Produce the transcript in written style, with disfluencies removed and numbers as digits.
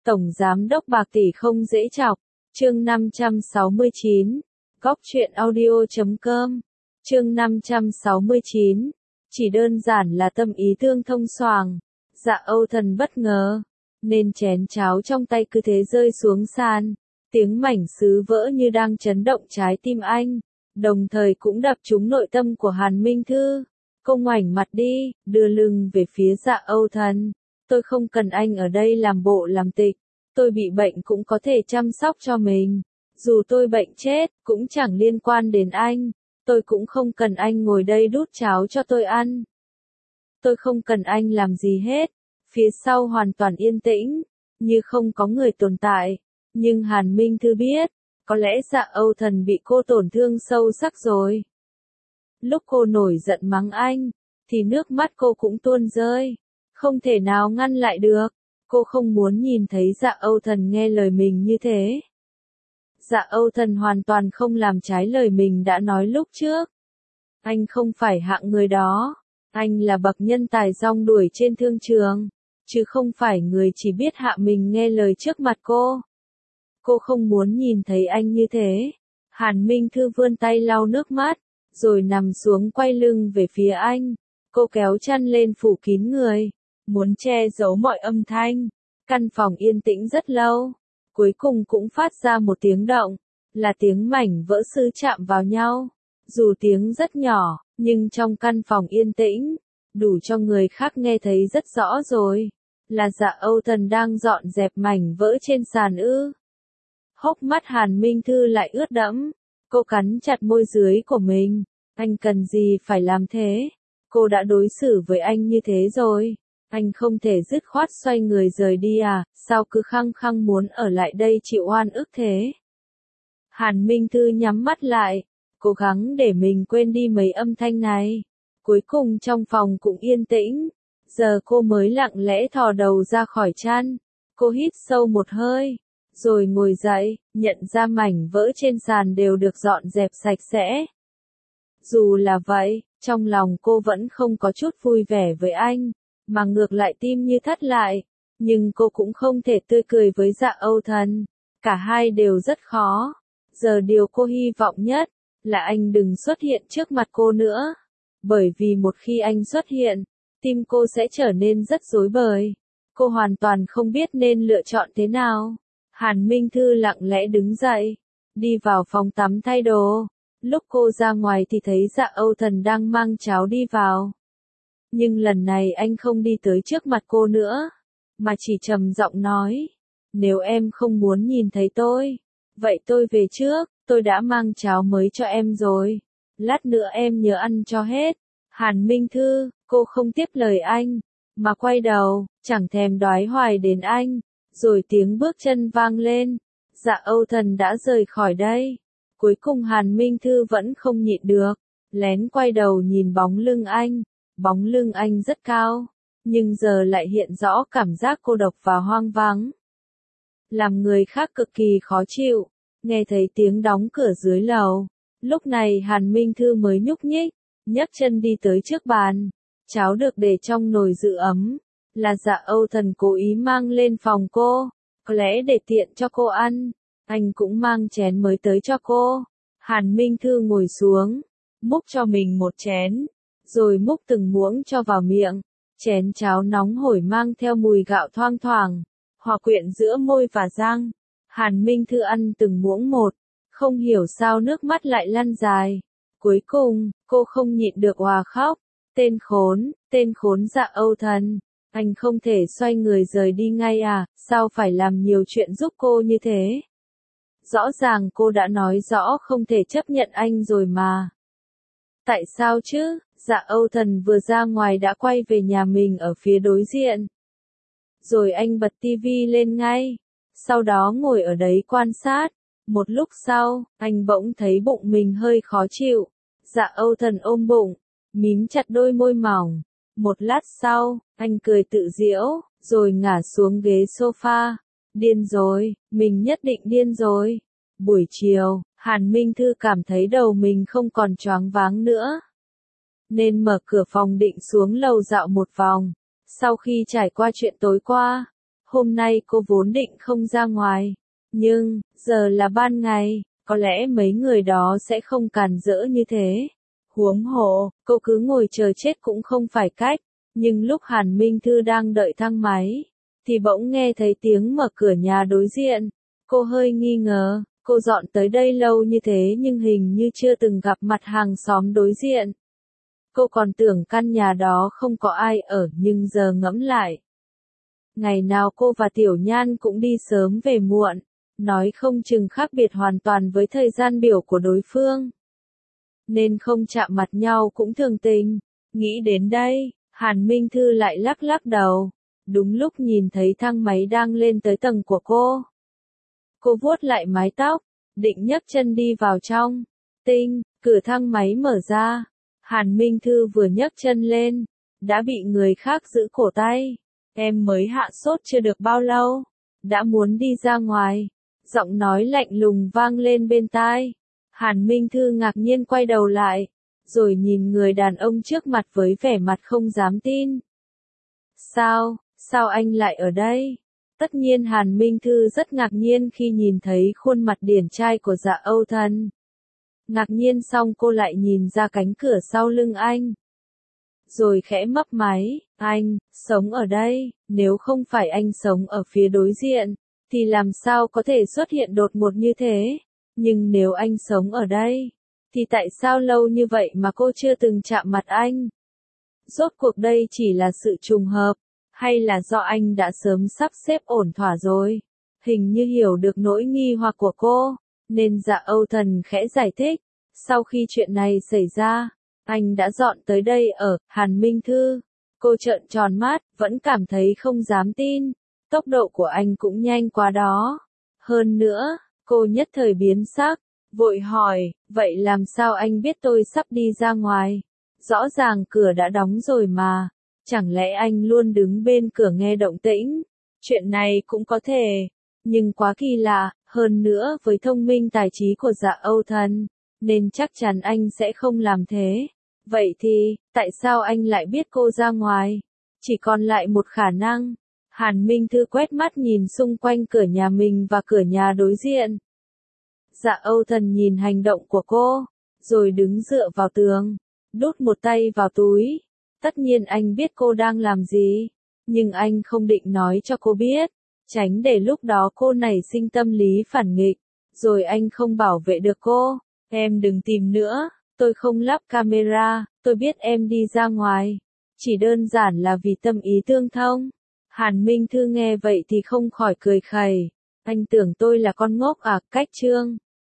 Tổng Giám đốc bạc tỷ không dễ chọc. Chương 569. Góc truyện audio.com. Chương 569. Chỉ đơn giản là tâm ý tương thông xoàng. Dạ Âu Thần bất ngờ, nên chén cháo trong tay cứ thế rơi xuống sàn. Tiếng mảnh sứ vỡ như đang chấn động trái tim anh, đồng thời cũng đập trúng nội tâm của Hàn Minh Thư. Cô ngoảnh mặt đi, đưa lưng về phía Dạ Âu Thần. Tôi không cần anh ở đây làm bộ làm tịch. Tôi bị bệnh cũng có thể chăm sóc cho mình. Dù tôi bệnh chết, cũng chẳng liên quan đến anh. Tôi cũng không cần anh ngồi đây đút cháo cho tôi ăn. Tôi không cần anh làm gì hết. Phía sau hoàn toàn yên tĩnh, như không có người tồn tại. Nhưng Hàn Minh Thư biết, có lẽ Dạ Âu Thần bị cô tổn thương sâu sắc rồi. Lúc cô nổi giận mắng anh, thì nước mắt cô cũng tuôn rơi. Không thể nào ngăn lại được. Cô không muốn nhìn thấy Dạ Âu Thần nghe lời mình như thế. Dạ Âu Thần hoàn toàn không làm trái lời mình đã nói lúc trước. Anh không phải hạng người đó. Anh là bậc nhân tài rong đuổi trên thương trường, chứ không phải người chỉ biết hạ mình nghe lời trước mặt cô. Cô không muốn nhìn thấy anh như thế. Hàn Minh Thư vươn tay lau nước mắt, rồi nằm xuống quay lưng về phía anh. Cô kéo chăn lên phủ kín người, muốn che giấu mọi âm thanh. Căn phòng yên tĩnh rất lâu, cuối cùng cũng phát ra một tiếng động, là tiếng mảnh vỡ sứ chạm vào nhau. Dù tiếng rất nhỏ, nhưng trong căn phòng yên tĩnh, đủ cho người khác nghe thấy rất rõ rồi. Là Dạ Âu Thần đang dọn dẹp mảnh vỡ trên sàn ư. Hốc mắt Hàn Minh Thư lại ướt đẫm. Cô cắn chặt môi dưới của mình. Anh cần gì phải làm thế? Cô đã đối xử với anh như thế rồi. Anh không thể dứt khoát xoay người rời đi à? Sao cứ khăng khăng muốn ở lại đây chịu oan ức thế? Hàn Minh Thư nhắm mắt lại, cố gắng để mình quên đi mấy âm thanh này. Cuối cùng trong phòng cũng yên tĩnh. Giờ cô mới lặng lẽ thò đầu ra khỏi chăn. Cô hít sâu một hơi, rồi ngồi dậy, nhận ra mảnh vỡ trên sàn đều được dọn dẹp sạch sẽ. Dù là vậy, trong lòng cô vẫn không có chút vui vẻ với anh, mà ngược lại tim như thắt lại. Nhưng cô cũng không thể tươi cười với Dạ Âu Thần. Cả hai đều rất khó. Giờ điều cô hy vọng nhất là anh đừng xuất hiện trước mặt cô nữa. Bởi vì một khi anh xuất hiện, tim cô sẽ trở nên rất rối bời. Cô hoàn toàn không biết nên lựa chọn thế nào. Hàn Minh Thư lặng lẽ đứng dậy, đi vào phòng tắm thay đồ. Lúc cô ra ngoài thì thấy Dạ Âu Thần đang mang cháo đi vào. Nhưng lần này anh không đi tới trước mặt cô nữa, mà chỉ trầm giọng nói. Nếu em không muốn nhìn thấy tôi, vậy tôi về trước, tôi đã mang cháo mới cho em rồi. Lát nữa em nhớ ăn cho hết. Hàn Minh Thư, cô không tiếp lời anh, mà quay đầu, chẳng thèm đoái hoài đến anh. Rồi tiếng bước chân vang lên. Dạ Âu Thần đã rời khỏi đây. Cuối cùng Hàn Minh Thư vẫn không nhịn được, lén quay đầu nhìn bóng lưng anh. Bóng lưng anh rất cao, nhưng giờ lại hiện rõ cảm giác cô độc và hoang vắng, làm người khác cực kỳ khó chịu. Nghe thấy tiếng đóng cửa dưới lầu, lúc này Hàn Minh Thư mới nhúc nhích, nhấc chân đi tới trước bàn. Cháo được để trong nồi giữ ấm, là Dạ Âu Thần cố ý mang lên phòng cô, có lẽ để tiện cho cô ăn. Anh cũng mang chén mới tới cho cô. Hàn Minh Thư ngồi xuống, múc cho mình một chén, rồi múc từng muỗng cho vào miệng. Chén cháo nóng hổi mang theo mùi gạo thoang thoảng, hòa quyện giữa môi và răng. Hàn Minh Thư ăn từng muỗng một, không hiểu sao nước mắt lại lăn dài. Cuối cùng, cô không nhịn được òa khóc. Tên khốn Dạ Âu Thần. Anh không thể xoay người rời đi ngay à? Sao phải làm nhiều chuyện giúp cô như thế? Rõ ràng cô đã nói rõ không thể chấp nhận anh rồi mà. Tại sao chứ? Dạ Âu Thần vừa ra ngoài đã quay về nhà mình ở phía đối diện. Rồi anh bật tivi lên ngay. Sau đó ngồi ở đấy quan sát. Một lúc sau, anh bỗng thấy bụng mình hơi khó chịu. Dạ Âu Thần ôm bụng, mím chặt đôi môi mỏng. Một lát sau, anh cười tự giễu, rồi ngả xuống ghế sofa. Điên rồi, mình nhất định điên rồi. Buổi chiều, Hàn Minh Thư cảm thấy đầu mình không còn choáng váng nữa, nên mở cửa phòng định xuống lầu dạo một vòng. Sau khi trải qua chuyện tối qua, Hôm nay cô vốn định không ra ngoài, nhưng, giờ là ban ngày, có lẽ mấy người đó sẽ không cản rỡ như thế. Huống hồ, cô cứ ngồi chờ chết cũng không phải cách. Nhưng lúc Hàn Minh Thư đang đợi thang máy, thì bỗng nghe thấy tiếng mở cửa nhà đối diện. Cô hơi nghi ngờ, cô dọn tới đây lâu như thế nhưng hình như chưa từng gặp mặt hàng xóm đối diện. Cô còn tưởng căn nhà đó không có ai ở nhưng giờ ngẫm lại. Ngày nào cô và Tiểu Nhan cũng đi sớm về muộn, nói không chừng khác biệt hoàn toàn với thời gian biểu của đối phương. Nên không chạm mặt nhau cũng thường tình. Nghĩ đến đây, Hàn Minh Thư lại lắc lắc đầu. Đúng lúc nhìn thấy thang máy đang lên tới tầng của cô. Cô vuốt lại mái tóc, định nhấc chân đi vào trong. Tinh, cửa thang máy mở ra. Hàn Minh Thư vừa nhấc chân lên, đã bị người khác giữ cổ tay. Em mới hạ sốt chưa được bao lâu, đã muốn đi ra ngoài. Giọng nói lạnh lùng vang lên bên tai. Hàn Minh Thư ngạc nhiên quay đầu lại, rồi nhìn người đàn ông trước mặt với vẻ mặt không dám tin. Sao anh lại ở đây? Tất nhiên Hàn Minh Thư rất ngạc nhiên khi nhìn thấy khuôn mặt điển trai của Dạ Âu Thần. Ngạc nhiên xong cô lại nhìn ra cánh cửa sau lưng anh. Rồi khẽ mấp máy, anh, sống ở đây, nếu không phải anh sống ở phía đối diện, thì làm sao có thể xuất hiện đột ngột như thế? Nhưng nếu anh sống ở đây, thì tại sao lâu như vậy mà cô chưa từng chạm mặt anh? Rốt cuộc đây chỉ là sự trùng hợp, hay là do anh đã sớm sắp xếp ổn thỏa rồi? Hình như hiểu được nỗi nghi hoặc của cô, nên Dạ Âu Thần khẽ giải thích. Sau khi chuyện này xảy ra, anh đã dọn tới đây ở Hàn Minh Thư. Cô trợn tròn mắt, vẫn cảm thấy không dám tin. Tốc độ của anh cũng nhanh quá đó. Hơn nữa, cô nhất thời biến sắc, vội hỏi, vậy làm sao anh biết tôi sắp đi ra ngoài? Rõ ràng cửa đã đóng rồi mà. Chẳng lẽ anh luôn đứng bên cửa nghe động tĩnh? Chuyện này cũng có thể, nhưng quá kỳ lạ, hơn nữa với thông minh tài trí của Dạ Âu Thần, nên chắc chắn anh sẽ không làm thế. Vậy thì, tại sao anh lại biết cô ra ngoài? Chỉ còn lại một khả năng. Hàn Minh Thư quét mắt nhìn xung quanh cửa nhà mình và cửa nhà đối diện. Dạ Âu Thần nhìn hành động của cô, rồi đứng dựa vào tường, đút một tay vào túi. Tất nhiên anh biết cô đang làm gì, nhưng anh không định nói cho cô biết, tránh để lúc đó cô nảy sinh tâm lý phản nghịch, rồi anh không bảo vệ được cô. Em đừng tìm nữa, tôi không lắp camera, tôi biết em đi ra ngoài. Chỉ đơn giản là vì tâm ý tương thông. Hàn Minh Thư nghe vậy thì không khỏi cười khẩy. Anh tưởng tôi là con ngốc à, cách chương.